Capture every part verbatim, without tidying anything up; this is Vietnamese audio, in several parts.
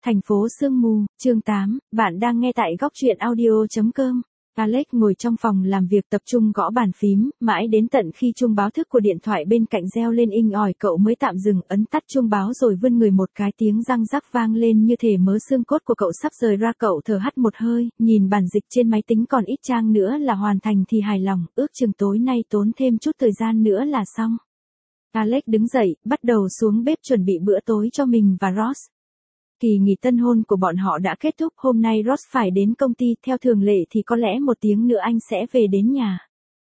Thành phố sương mù, chương tám, bạn đang nghe tại góc truyện audio chấm com. Alex ngồi trong phòng làm việc tập trung gõ bàn phím, mãi đến tận khi chuông báo thức của điện thoại bên cạnh reo lên inh ỏi cậu mới tạm dừng ấn tắt chuông báo rồi vươn người một cái tiếng răng rắc vang lên như thể mớ xương cốt của cậu sắp rời ra. Cậu thở hắt một hơi, nhìn bản dịch trên máy tính còn ít trang nữa là hoàn thành thì hài lòng, ước chừng tối nay tốn thêm chút thời gian nữa là xong. Alex đứng dậy, bắt đầu xuống bếp chuẩn bị bữa tối cho mình và Ross. Kỳ nghỉ tân hôn của bọn họ đã kết thúc, hôm nay Ross phải đến công ty, theo thường lệ thì có lẽ một tiếng nữa anh sẽ về đến nhà.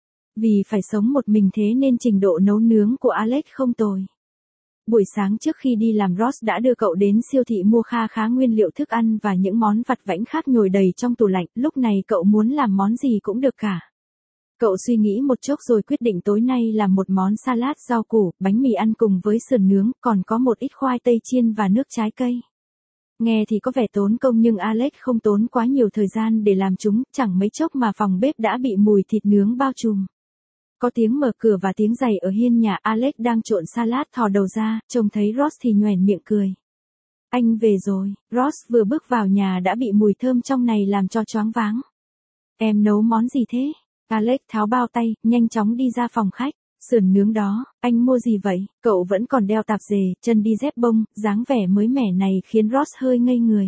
Vì phải sống một mình thế nên trình độ nấu nướng của Alex không tồi. Buổi sáng trước khi đi làm Ross đã đưa cậu đến siêu thị mua kha khá nguyên liệu thức ăn và những món vặt vãnh khác nhồi đầy trong tủ lạnh, lúc này cậu muốn làm món gì cũng được cả. Cậu suy nghĩ một chốc rồi quyết định tối nay làm một món salad rau củ, bánh mì ăn cùng với sườn nướng, còn có một ít khoai tây chiên và nước trái cây. Nghe thì có vẻ tốn công nhưng Alex không tốn quá nhiều thời gian để làm chúng, chẳng mấy chốc mà phòng bếp đã bị mùi thịt nướng bao trùm. Có tiếng mở cửa và tiếng giày ở hiên nhà. Alex đang trộn salad thò đầu ra, trông thấy Ross thì nhoẻn miệng cười. Anh về rồi. Ross vừa bước vào nhà đã bị mùi thơm trong này làm cho choáng váng. Em nấu món gì thế? Alex tháo bao tay, nhanh chóng đi ra phòng khách. Sườn nướng đó, anh mua gì vậy? Cậu vẫn còn đeo tạp dề, chân đi dép bông, dáng vẻ mới mẻ này khiến Ross hơi ngây người.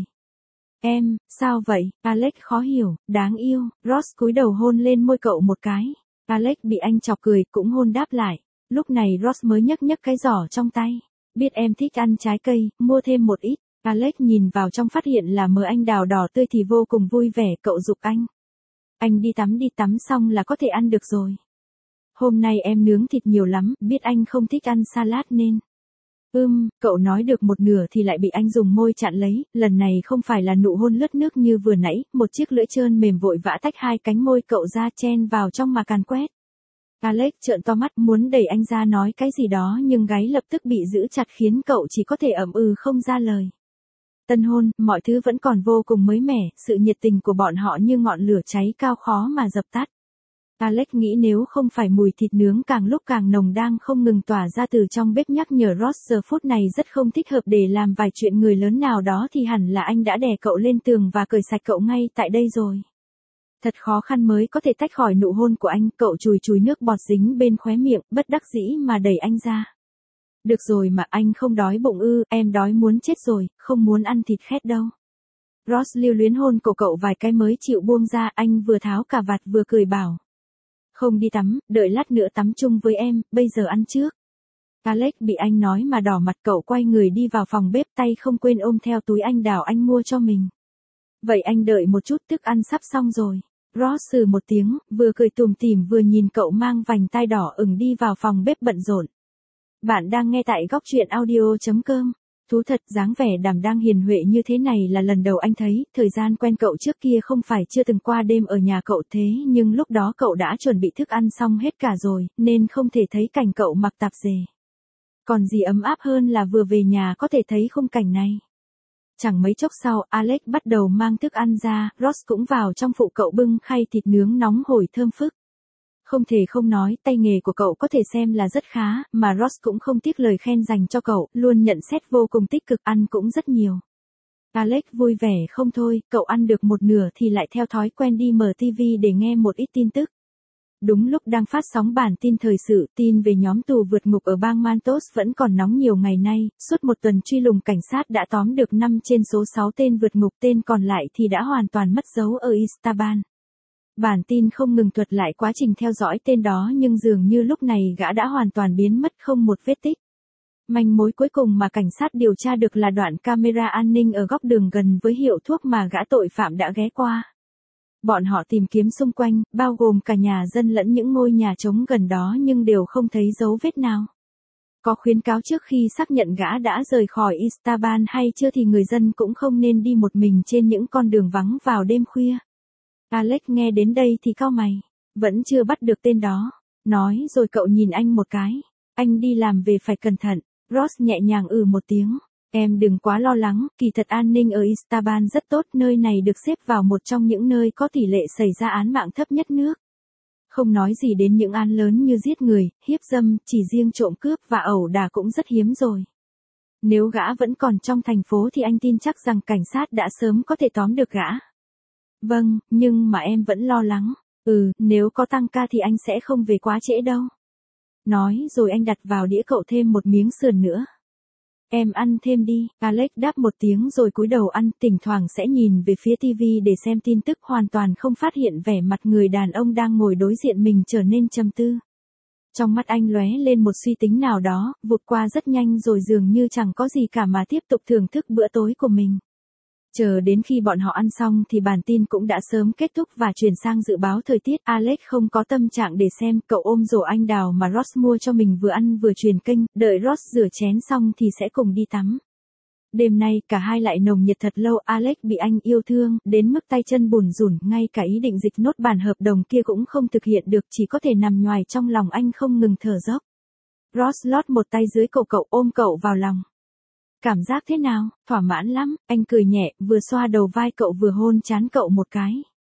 Em, sao vậy? Alex khó hiểu, đáng yêu. Ross cúi đầu hôn lên môi cậu một cái. Alex bị anh chọc cười, cũng hôn đáp lại. Lúc này Ross mới nhấc nhấc cái giỏ trong tay. Biết em thích ăn trái cây, mua thêm một ít. Alex nhìn vào trong phát hiện là mớ anh đào đỏ tươi thì vô cùng vui vẻ, cậu giục anh. Anh đi tắm đi, tắm xong là có thể ăn được rồi. Hôm nay em nướng thịt nhiều lắm, biết anh không thích ăn salad nên. Ưm, cậu nói được một nửa thì lại bị anh dùng môi chặn lấy, lần này không phải là nụ hôn lướt nước như vừa nãy, một chiếc lưỡi trơn mềm vội vã tách hai cánh môi cậu ra chen vào trong mà càn quét. Alex trợn to mắt muốn đẩy anh ra nói cái gì đó nhưng gáy lập tức bị giữ chặt khiến cậu chỉ có thể ậm ừ không ra lời. Tân hôn, mọi thứ vẫn còn vô cùng mới mẻ, sự nhiệt tình của bọn họ như ngọn lửa cháy cao khó mà dập tắt. Alex nghĩ nếu không phải mùi thịt nướng càng lúc càng nồng đang không ngừng tỏa ra từ trong bếp nhắc nhở Ross giờ phút này rất không thích hợp để làm vài chuyện người lớn nào đó thì hẳn là anh đã đè cậu lên tường và cởi sạch cậu ngay tại đây rồi. Thật khó khăn mới có thể tách khỏi nụ hôn của anh, cậu chùi chùi nước bọt dính bên khóe miệng, bất đắc dĩ mà đẩy anh ra. Được rồi mà anh không đói bụng ư? Em đói muốn chết rồi, không muốn ăn thịt khét đâu. Ross lưu luyến hôn cổ cậu vài cái mới chịu buông ra, anh vừa tháo cà vạt vừa cười bảo. Không đi tắm, đợi lát nữa tắm chung với em, bây giờ ăn trước. Alex bị anh nói mà đỏ mặt, cậu quay người đi vào phòng bếp, tay không quên ôm theo túi anh đào anh mua cho mình. Vậy anh đợi một chút, thức ăn sắp xong rồi. Ross sừ một tiếng, vừa cười tủm tỉm vừa nhìn cậu mang vành tai đỏ ửng đi vào phòng bếp bận rộn. Bạn đang nghe tại góc truyện audio chấm com. Thú thật, dáng vẻ đảm đang hiền huệ như thế này là lần đầu anh thấy, thời gian quen cậu trước kia không phải chưa từng qua đêm ở nhà cậu thế nhưng lúc đó cậu đã chuẩn bị thức ăn xong hết cả rồi, nên không thể thấy cảnh cậu mặc tạp dề. Còn gì ấm áp hơn là vừa về nhà có thể thấy khung cảnh này. Chẳng mấy chốc sau, Alex bắt đầu mang thức ăn ra, Ross cũng vào trong phụ cậu bưng khay thịt nướng nóng hổi thơm phức. Không thể không nói, tay nghề của cậu có thể xem là rất khá, mà Ross cũng không tiếc lời khen dành cho cậu, luôn nhận xét vô cùng tích cực, ăn cũng rất nhiều. Alex vui vẻ không thôi, cậu ăn được một nửa thì lại theo thói quen đi mở ti vi để nghe một ít tin tức. Đúng lúc đang phát sóng bản tin thời sự, tin về nhóm tù vượt ngục ở bang Mantos vẫn còn nóng nhiều ngày nay, suốt một tuần truy lùng cảnh sát đã tóm được năm trên số sáu tên vượt ngục, tên còn lại thì đã hoàn toàn mất dấu ở Esteban. Bản tin không ngừng thuật lại quá trình theo dõi tên đó nhưng dường như lúc này gã đã hoàn toàn biến mất không một vết tích. Manh mối cuối cùng mà cảnh sát điều tra được là đoạn camera an ninh ở góc đường gần với hiệu thuốc mà gã tội phạm đã ghé qua. Bọn họ tìm kiếm xung quanh, bao gồm cả nhà dân lẫn những ngôi nhà trống gần đó nhưng đều không thấy dấu vết nào. Có khuyến cáo trước khi xác nhận gã đã rời khỏi Esteban hay chưa thì người dân cũng không nên đi một mình trên những con đường vắng vào đêm khuya. Alex nghe đến đây thì cau mày, vẫn chưa bắt được tên đó. Nói rồi cậu nhìn anh một cái. Anh đi làm về phải cẩn thận. Ross nhẹ nhàng ừ một tiếng. Em đừng quá lo lắng, kỳ thật an ninh ở Esteban rất tốt, nơi này được xếp vào một trong những nơi có tỷ lệ xảy ra án mạng thấp nhất nước. Không nói gì đến những án lớn như giết người, hiếp dâm, chỉ riêng trộm cướp và ẩu đả cũng rất hiếm rồi. Nếu gã vẫn còn trong thành phố thì anh tin chắc rằng cảnh sát đã sớm có thể tóm được gã. Vâng, nhưng mà em vẫn lo lắng. Ừ, nếu có tăng ca thì anh sẽ không về quá trễ đâu. Nói rồi anh đặt vào đĩa cậu thêm một miếng sườn nữa. Em ăn thêm đi, Alex đáp một tiếng rồi cúi đầu ăn, thỉnh thoảng sẽ nhìn về phía tivi để xem tin tức, hoàn toàn không phát hiện vẻ mặt người đàn ông đang ngồi đối diện mình trở nên trầm tư. Trong mắt anh lóe lên một suy tính nào đó, vụt qua rất nhanh rồi dường như chẳng có gì cả mà tiếp tục thưởng thức bữa tối của mình. Chờ đến khi bọn họ ăn xong thì bản tin cũng đã sớm kết thúc và chuyển sang dự báo thời tiết. Alex không có tâm trạng để xem, cậu ôm rổ anh đào mà Ross mua cho mình vừa ăn vừa truyền kênh, đợi Ross rửa chén xong thì sẽ cùng đi tắm. Đêm nay cả hai lại nồng nhiệt thật lâu, Alex bị anh yêu thương, đến mức tay chân bùn rủn, ngay cả ý định dịch nốt bản hợp đồng kia cũng không thực hiện được, chỉ có thể nằm nhoài trong lòng anh không ngừng thở dốc. Ross lót một tay dưới cổ cậu, ôm cậu vào lòng. Cảm giác thế nào? Thỏa mãn lắm, anh cười nhẹ, vừa xoa đầu vai cậu vừa hôn trán cậu một cái.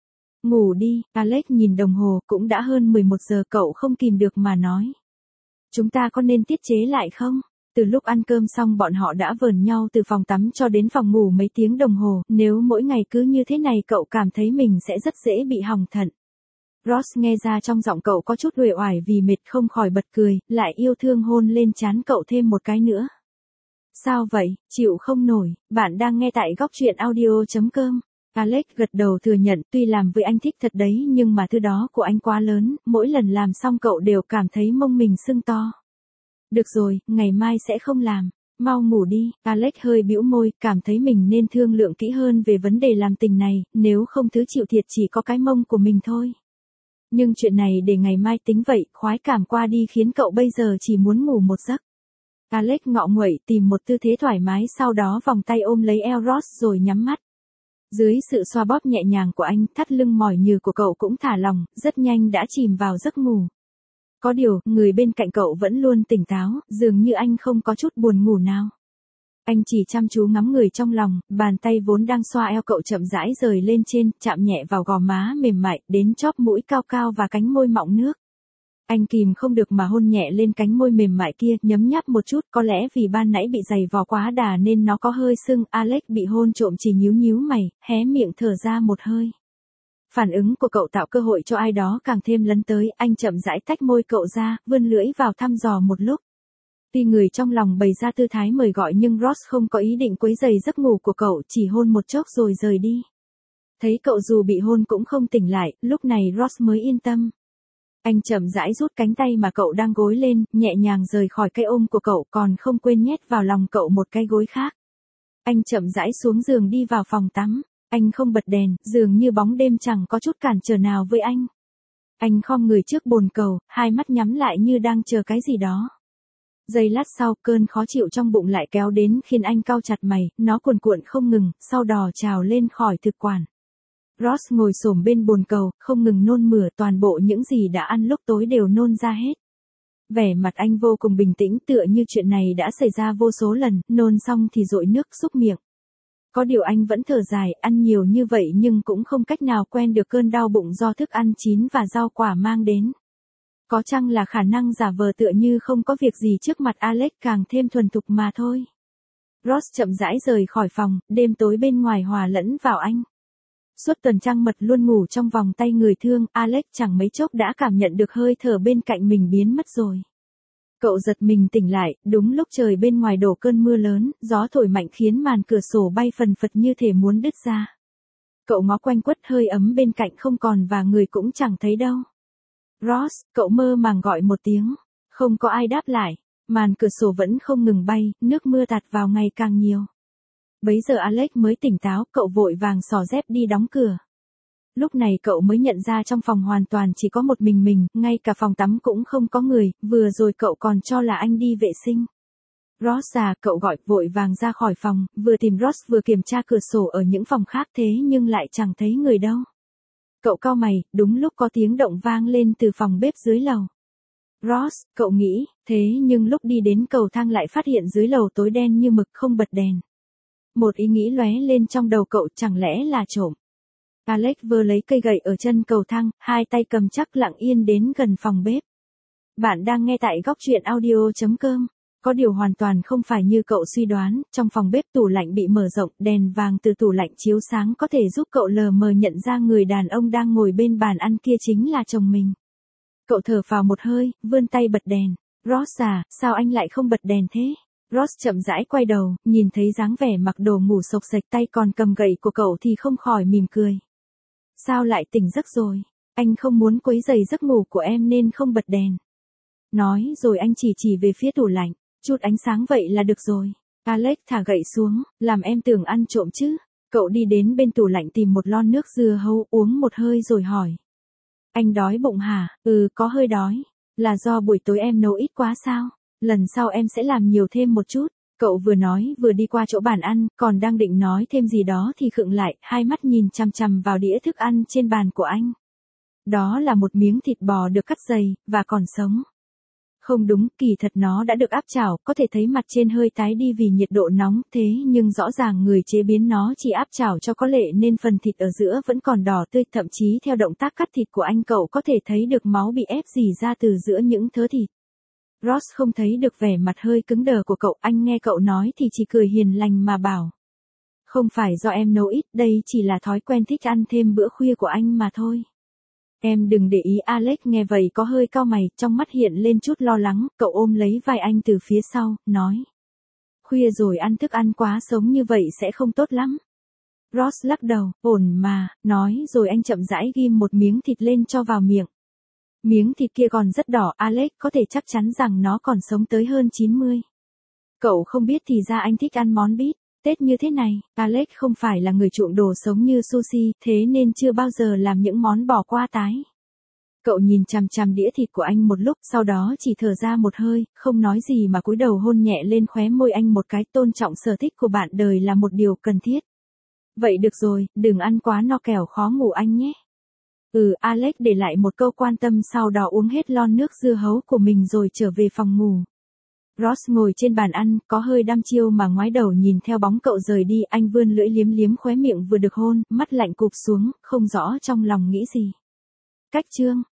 Ngủ đi, Alex nhìn đồng hồ, cũng đã hơn mười một giờ, cậu không kìm được mà nói. Chúng ta có nên tiết chế lại không? Từ lúc ăn cơm xong bọn họ đã vờn nhau từ phòng tắm cho đến phòng ngủ mấy tiếng đồng hồ, nếu mỗi ngày cứ như thế này cậu cảm thấy mình sẽ rất dễ bị hỏng thận. Ross nghe ra trong giọng cậu có chút uể oải vì mệt, không khỏi bật cười, lại yêu thương hôn lên trán cậu thêm một cái nữa. Sao vậy, chịu không nổi, bạn đang nghe tại góc truyện audio chấm com. Alex gật đầu thừa nhận, tuy làm với anh thích thật đấy nhưng mà thứ đó của anh quá lớn, mỗi lần làm xong cậu đều cảm thấy mông mình sưng to. Được rồi, ngày mai sẽ không làm, mau ngủ đi. Alex hơi bĩu môi, cảm thấy mình nên thương lượng kỹ hơn về vấn đề làm tình này, nếu không thứ chịu thiệt chỉ có cái mông của mình thôi. Nhưng chuyện này để ngày mai tính vậy, khoái cảm qua đi khiến cậu bây giờ chỉ muốn ngủ một giấc. Alex ngọ nguậy tìm một tư thế thoải mái, sau đó vòng tay ôm lấy eo Ross rồi nhắm mắt. Dưới sự xoa bóp nhẹ nhàng của anh, thắt lưng mỏi nhừ của cậu cũng thả lỏng, rất nhanh đã chìm vào giấc ngủ. Có điều, người bên cạnh cậu vẫn luôn tỉnh táo, dường như anh không có chút buồn ngủ nào. Anh chỉ chăm chú ngắm người trong lòng, bàn tay vốn đang xoa eo cậu chậm rãi rời lên trên, chạm nhẹ vào gò má mềm mại, đến chóp mũi cao cao và cánh môi mọng nước. Anh kìm không được mà hôn nhẹ lên cánh môi mềm mại kia, nhấm nháp một chút, có lẽ vì ban nãy bị giày vò quá đà nên nó có hơi sưng. Alex bị hôn trộm chỉ nhíu nhíu mày, hé miệng thở ra một hơi. Phản ứng của cậu tạo cơ hội cho ai đó càng thêm lấn tới, anh chậm rãi tách môi cậu ra, vươn lưỡi vào thăm dò một lúc. Tuy người trong lòng bày ra tư thái mời gọi nhưng Ross không có ý định quấy rầy giấc ngủ của cậu, chỉ hôn một chốc rồi rời đi. Thấy cậu dù bị hôn cũng không tỉnh lại, lúc này Ross mới yên tâm. Anh chậm rãi rút cánh tay mà cậu đang gối lên, nhẹ nhàng rời khỏi cái ôm của cậu, còn không quên nhét vào lòng cậu một cái gối khác. Anh chậm rãi xuống giường đi vào phòng tắm. Anh không bật đèn, dường như bóng đêm chẳng có chút cản trở nào với anh. Anh khom người trước bồn cầu, hai mắt nhắm lại như đang chờ cái gì đó. Giây lát sau, cơn khó chịu trong bụng lại kéo đến khiến anh cau chặt mày, nó cuồn cuộn không ngừng, sau đò trào lên khỏi thực quản. Ross ngồi xổm bên bồn cầu, không ngừng nôn mửa, toàn bộ những gì đã ăn lúc tối đều nôn ra hết. Vẻ mặt anh vô cùng bình tĩnh, tựa như chuyện này đã xảy ra vô số lần, nôn xong thì dội nước xúc miệng. Có điều anh vẫn thở dài, ăn nhiều như vậy nhưng cũng không cách nào quen được cơn đau bụng do thức ăn chín và rau quả mang đến. Có chăng là khả năng giả vờ tựa như không có việc gì trước mặt Alex càng thêm thuần thục mà thôi. Ross chậm rãi rời khỏi phòng, đêm tối bên ngoài hòa lẫn vào anh. Suốt tuần trăng mật luôn ngủ trong vòng tay người thương, Alex chẳng mấy chốc đã cảm nhận được hơi thở bên cạnh mình biến mất rồi. Cậu giật mình tỉnh lại, đúng lúc trời bên ngoài đổ cơn mưa lớn, gió thổi mạnh khiến màn cửa sổ bay phần phật như thể muốn đứt ra. Cậu ngó quanh quất, hơi ấm bên cạnh không còn và người cũng chẳng thấy đâu. Ross, cậu mơ màng gọi một tiếng. Không có ai đáp lại. Màn cửa sổ vẫn không ngừng bay, nước mưa tạt vào ngày càng nhiều. Bấy giờ Alex mới tỉnh táo, cậu vội vàng xỏ dép đi đóng cửa. Lúc này cậu mới nhận ra trong phòng hoàn toàn chỉ có một mình mình, ngay cả phòng tắm cũng không có người, vừa rồi cậu còn cho là anh đi vệ sinh. Ross à, cậu gọi, vội vàng ra khỏi phòng, vừa tìm Ross vừa kiểm tra cửa sổ ở những phòng khác thế nhưng lại chẳng thấy người đâu. Cậu cau mày, đúng lúc có tiếng động vang lên từ phòng bếp dưới lầu. Ross, cậu nghĩ, thế nhưng lúc đi đến cầu thang lại phát hiện dưới lầu tối đen như mực, không bật đèn. Một ý nghĩ lóe lên trong đầu cậu, chẳng lẽ là trộm. Alex vừa lấy cây gậy ở chân cầu thang, hai tay cầm chắc lặng yên đến gần phòng bếp. Bạn đang nghe tại góc truyện audio chấm com. Có điều hoàn toàn không phải như cậu suy đoán, trong phòng bếp tủ lạnh bị mở rộng, đèn vàng từ tủ lạnh chiếu sáng có thể giúp cậu lờ mờ nhận ra người đàn ông đang ngồi bên bàn ăn kia chính là chồng mình. Cậu thở phào một hơi, vươn tay bật đèn. Ross à, sao anh lại không bật đèn thế? Ross chậm rãi quay đầu, nhìn thấy dáng vẻ mặc đồ ngủ xộc xệch tay còn cầm gậy của cậu thì không khỏi mỉm cười. Sao lại tỉnh giấc rồi? Anh không muốn quấy rầy giấc ngủ của em nên không bật đèn. Nói rồi anh chỉ chỉ về phía tủ lạnh. Chút ánh sáng vậy là được rồi. Alex thả gậy xuống, làm em tưởng ăn trộm chứ. Cậu đi đến bên tủ lạnh tìm một lon nước dưa hấu uống một hơi rồi hỏi. Anh đói bụng hả? Ừ, có hơi đói. Là do buổi tối em nấu ít quá sao? Lần sau em sẽ làm nhiều thêm một chút. Cậu vừa nói vừa đi qua chỗ bàn ăn, còn đang định nói thêm gì đó thì khựng lại, hai mắt nhìn chằm chằm vào đĩa thức ăn trên bàn của anh. Đó là một miếng thịt bò được cắt dày, và còn sống. Không đúng, kỳ thật nó đã được áp chảo, có thể thấy mặt trên hơi tái đi vì nhiệt độ nóng, thế nhưng rõ ràng người chế biến nó chỉ áp chảo cho có lệ nên phần thịt ở giữa vẫn còn đỏ tươi, thậm chí theo động tác cắt thịt của anh cậu có thể thấy được máu bị ép rỉ ra từ giữa những thớ thịt. Ross không thấy được vẻ mặt hơi cứng đờ của cậu, anh nghe cậu nói thì chỉ cười hiền lành mà bảo. Không phải do em nấu ít, đây chỉ là thói quen thích ăn thêm bữa khuya của anh mà thôi. Em đừng để ý. Alex nghe vậy có hơi cau mày, trong mắt hiện lên chút lo lắng, cậu ôm lấy vai anh từ phía sau, nói. Khuya rồi ăn thức ăn quá sống như vậy sẽ không tốt lắm. Ross lắc đầu, ổn mà, nói rồi anh chậm rãi ghim một miếng thịt lên cho vào miệng. Miếng thịt kia còn rất đỏ, Alex có thể chắc chắn rằng nó còn sống tới hơn chín mươi. Cậu không biết thì ra anh thích ăn món beef. Tết như thế này, Alex không phải là người chuộng đồ sống như sushi, thế nên chưa bao giờ làm những món bò qua tái. Cậu nhìn chằm chằm đĩa thịt của anh một lúc, sau đó chỉ thở ra một hơi, không nói gì mà cúi đầu hôn nhẹ lên khóe môi anh một cái. Tôn trọng sở thích của bạn đời là một điều cần thiết. Vậy được rồi, đừng ăn quá no kẻo khó ngủ anh nhé. Ừ, Alex để lại một câu quan tâm, sau đó uống hết lon nước dưa hấu của mình rồi trở về phòng ngủ. Ross ngồi trên bàn ăn, có hơi đăm chiêu mà ngoái đầu nhìn theo bóng cậu rời đi, anh vươn lưỡi liếm liếm khóe miệng vừa được hôn, mắt lạnh cụp xuống, không rõ trong lòng nghĩ gì. Cách chương